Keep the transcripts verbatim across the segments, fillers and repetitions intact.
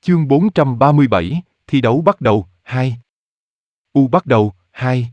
Chương bốn trăm ba mươi bảy, thi đấu bắt đầu, hai. U bắt đầu, hai.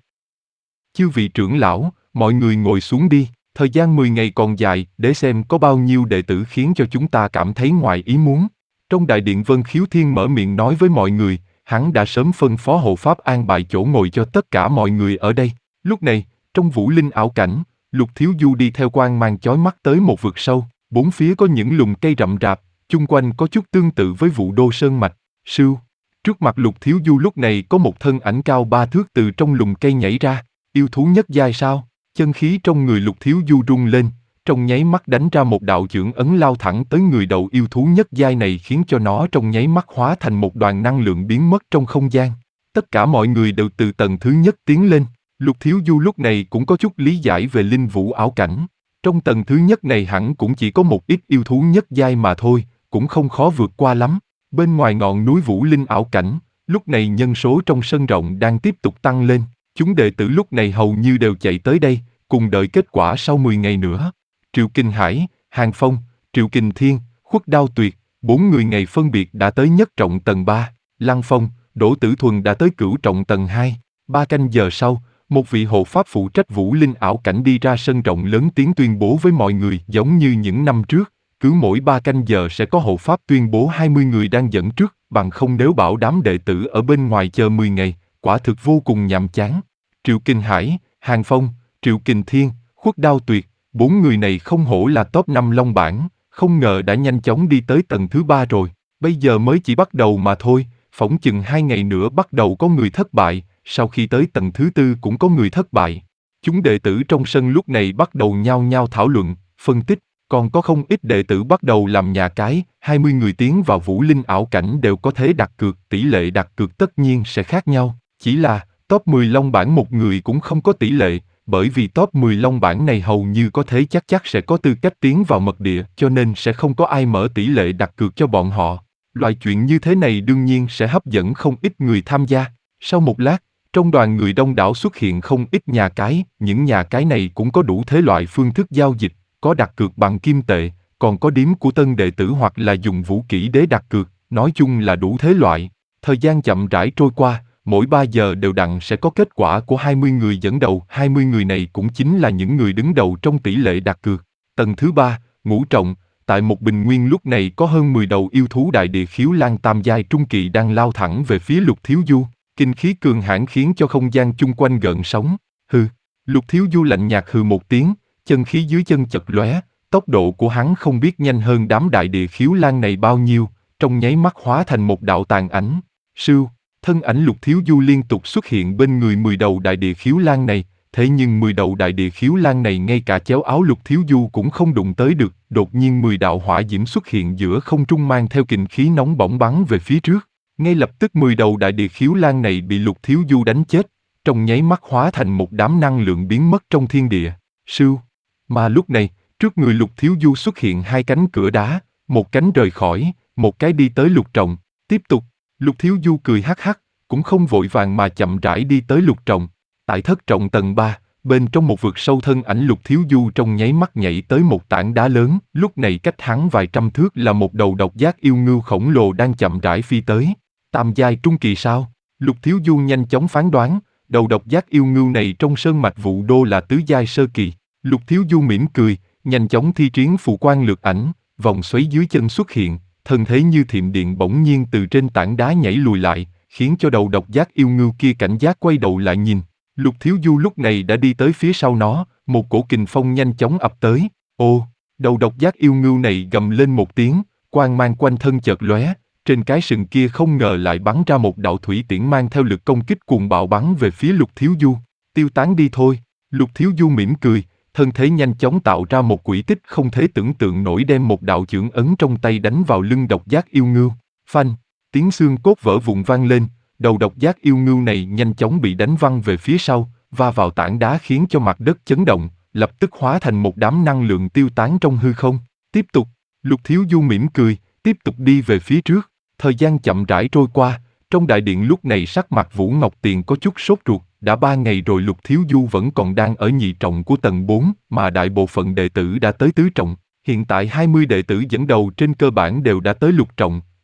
Chư vị trưởng lão, mọi người ngồi xuống đi, thời gian mười ngày còn dài, để xem có bao nhiêu đệ tử khiến cho chúng ta cảm thấy ngoài ý muốn. Trong đại điện Vân Khiếu Thiên mở miệng nói với mọi người, hắn đã sớm phân phó hộ pháp an bài chỗ ngồi cho tất cả mọi người ở đây. Lúc này, trong vũ linh ảo cảnh, Lục Thiếu Du đi theo quang mang chói mắt tới một vực sâu, bốn phía có những lùm cây rậm rạp, chung quanh có chút tương tự với Vũ Đô Sơn Mạch. Sưu, trước mặt Lục Thiếu Du lúc này có một thân ảnh cao ba thước từ trong lùm cây nhảy ra. Yêu thú nhất giai sao? Chân khí trong người Lục Thiếu Du rung lên, trong nháy mắt đánh ra một đạo chưởng ấn lao thẳng tới người đầu yêu thú nhất giai này, khiến cho nó trong nháy mắt hóa thành một đoàn năng lượng biến mất trong không gian. Tất cả mọi người đều từ tầng thứ nhất tiến lên. Lục Thiếu Du lúc này cũng có chút lý giải về linh vũ ảo cảnh. Trong tầng thứ nhất này hẳn cũng chỉ có một ít yêu thú nhất giai mà thôi, cũng không khó vượt qua lắm. Bên ngoài ngọn núi vũ linh ảo cảnh, lúc này nhân số trong sân rộng đang tiếp tục tăng lên. Chúng đệ tử lúc này hầu như đều chạy tới đây, cùng đợi kết quả sau mười ngày nữa. Triệu Kinh Hải, Hàng Phong, Triệu Kình Thiên, Khuất Đao Tuyệt, bốn người ngày phân biệt đã tới nhất trọng tầng ba. Lăng Phong, Đỗ Tử Thuần đã tới cửu trọng tầng hai. Ba canh giờ sau, một vị hộ pháp phụ trách vũ linh ảo cảnh đi ra sân rộng lớn tiếng tuyên bố với mọi người, giống như những năm trước, cứ mỗi ba canh giờ sẽ có hộ pháp tuyên bố hai mươi người đang dẫn trước, bằng không nếu bảo đám đệ tử ở bên ngoài chờ mười ngày, quả thực vô cùng nhàm chán. Triệu Kinh Hải, Hàng Phong, Triệu Kình Thiên, Khuất Đao Tuyệt, bốn người này không hổ là top năm Long bảng, không ngờ đã nhanh chóng đi tới tầng thứ ba rồi. Bây giờ mới chỉ bắt đầu mà thôi, phỏng chừng hai ngày nữa bắt đầu có người thất bại, sau khi tới tầng thứ tư cũng có người thất bại. Chúng đệ tử trong sân lúc này bắt đầu nhao nhao thảo luận, phân tích, còn có không ít đệ tử bắt đầu làm nhà cái, hai mươi người tiến vào vũ linh ảo cảnh đều có thể đặt cược, tỷ lệ đặt cược tất nhiên sẽ khác nhau, chỉ là top mười Long bảng một người cũng không có tỷ lệ, bởi vì top mười Long bảng này hầu như có thể chắc chắc sẽ có tư cách tiến vào mật địa, cho nên sẽ không có ai mở tỷ lệ đặt cược cho bọn họ. Loại chuyện như thế này đương nhiên sẽ hấp dẫn không ít người tham gia. Sau một lát, trong đoàn người đông đảo xuất hiện không ít nhà cái, những nhà cái này cũng có đủ thế loại phương thức giao dịch, có đặt cược bằng kim tệ, còn có điếm của tân đệ tử hoặc là dùng vũ kỹ để đặt cược, nói chung là đủ thế loại. Thời gian chậm rãi trôi qua, mỗi ba giờ đều đặn sẽ có kết quả của hai mươi người dẫn đầu, hai mươi người này cũng chính là những người đứng đầu trong tỷ lệ đặt cược. Tầng thứ ba, ngũ trọng, tại một bình nguyên lúc này có hơn mười đầu yêu thú đại địa khiếu lan tam giai trung kỳ đang lao thẳng về phía Lục Thiếu Du. Kinh khí cường hãn khiến cho không gian chung quanh gợn sóng. Hừ, Lục Thiếu Du lạnh nhạt hừ một tiếng, chân khí dưới chân chật lóe, tốc độ của hắn không biết nhanh hơn đám đại địa khiếu lan này bao nhiêu, trong nháy mắt hóa thành một đạo tàn ảnh. Sưu, thân ảnh Lục Thiếu Du liên tục xuất hiện bên người mười đầu đại địa khiếu lan này, thế nhưng mười đầu đại địa khiếu lan này ngay cả chéo áo Lục Thiếu Du cũng không đụng tới được, đột nhiên mười đạo hỏa diễm xuất hiện giữa không trung mang theo kình khí nóng bỏng bắn về phía trước. Ngay lập tức mười đầu đại địa khiếu lan này bị Lục Thiếu Du đánh chết, trong nháy mắt hóa thành một đám năng lượng biến mất trong thiên địa. Sưu. Mà lúc này, trước người Lục Thiếu Du xuất hiện hai cánh cửa đá, một cánh rời khỏi, một cái đi tới lục trọng. Tiếp tục, Lục Thiếu Du cười hắc hắc, cũng không vội vàng mà chậm rãi đi tới lục trọng. Tại thất trọng tầng ba, bên trong một vực sâu thân ảnh Lục Thiếu Du trong nháy mắt nhảy tới một tảng đá lớn, lúc này cách hắn vài trăm thước là một đầu độc giác yêu ngưu khổng lồ đang chậm rãi phi tới. Tam giai trung kỳ sao? Lục Thiếu Du nhanh chóng phán đoán, đầu độc giác yêu ngưu này trong sơn mạch Vũ Đô là tứ giai sơ kỳ. Lục Thiếu Du mỉm cười, nhanh chóng thi triển phù quan lược ảnh, vòng xoáy dưới chân xuất hiện, thân thế như thiểm điện bỗng nhiên từ trên tảng đá nhảy lùi lại, khiến cho đầu độc giác yêu ngưu kia cảnh giác quay đầu lại nhìn. Lục Thiếu Du lúc này đã đi tới phía sau nó, một cổ kình phong nhanh chóng ập tới. Ô, đầu độc giác yêu ngưu này gầm lên một tiếng, quang mang quanh thân chợt lóe, trên cái sừng kia không ngờ lại bắn ra một đạo thủy tiễn mang theo lực công kích cuồng bạo bắn về phía Lục Thiếu Du. Tiêu tán đi thôi. Lục Thiếu Du mỉm cười, thân thế nhanh chóng tạo ra một quỹ tích không thể tưởng tượng nổi, đem một đạo chưởng ấn trong tay đánh vào lưng độc giác yêu ngưu. Phanh, tiếng xương cốt vỡ vụn vang lên, đầu độc giác yêu ngưu này nhanh chóng bị đánh văng về phía sau, va vào tảng đá khiến cho mặt đất chấn động, lập tức hóa thành một đám năng lượng tiêu tán trong hư không. Tiếp tục, Lục Thiếu Du mỉm cười, tiếp tục đi về phía trước. Thời gian chậm rãi trôi qua, trong đại điện lúc này sắc mặt Vũ Ngọc Tiền có chút sốt ruột, đã ba ngày rồi Lục Thiếu Du vẫn còn đang ở nhị trọng của tầng bốn, mà đại bộ phận đệ tử đã tới tứ trọng. Hiện tại hai mươi đệ tử dẫn đầu trên cơ bản đều đã tới lục trọng,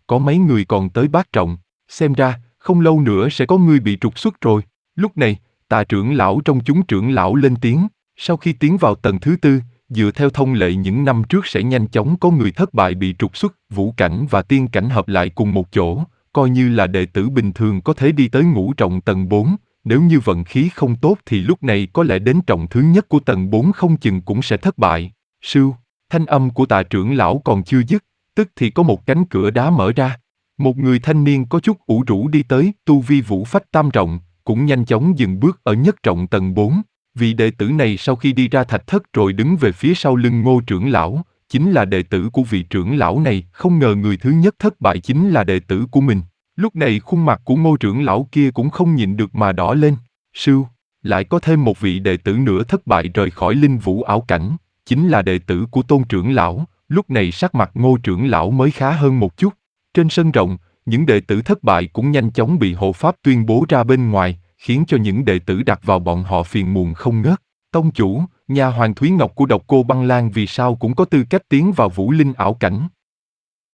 có mấy người còn tới bát trọng, xem ra, không lâu nữa sẽ có người bị trục xuất rồi. Lúc này, Tà trưởng lão trong chúng trưởng lão lên tiếng, sau khi tiến vào tầng thứ tư, dựa theo thông lệ những năm trước sẽ nhanh chóng có người thất bại bị trục xuất, vũ cảnh và tiên cảnh hợp lại cùng một chỗ, coi như là đệ tử bình thường có thể đi tới ngũ trọng tầng bốn, nếu như vận khí không tốt thì lúc này có lẽ đến trọng thứ nhất của tầng bốn không chừng cũng sẽ thất bại. Sưu, thanh âm của Tà trưởng lão còn chưa dứt, tức thì có một cánh cửa đá mở ra. Một người thanh niên có chút ủ rũ đi tới, tu vi vũ phách tam trọng, cũng nhanh chóng dừng bước ở nhất trọng tầng bốn. Vị đệ tử này sau khi đi ra thạch thất rồi đứng về phía sau lưng Ngô trưởng lão, chính là đệ tử của vị trưởng lão này, không ngờ người thứ nhất thất bại chính là đệ tử của mình. Lúc này khuôn mặt của Ngô trưởng lão kia cũng không nhịn được mà đỏ lên. Sưu, lại có thêm một vị đệ tử nữa thất bại rời khỏi linh vũ ảo cảnh, chính là đệ tử của Tôn trưởng lão. Lúc này sắc mặt Ngô trưởng lão mới khá hơn một chút. Trên sân rộng, những đệ tử thất bại cũng nhanh chóng bị hộ pháp tuyên bố ra bên ngoài, khiến cho những đệ tử đặt vào bọn họ phiền muộn không ngớt. Tông chủ, nhà Hoàng Thúy Ngọc của Độc Cô Băng Lan vì sao cũng có tư cách tiến vào vũ linh ảo cảnh?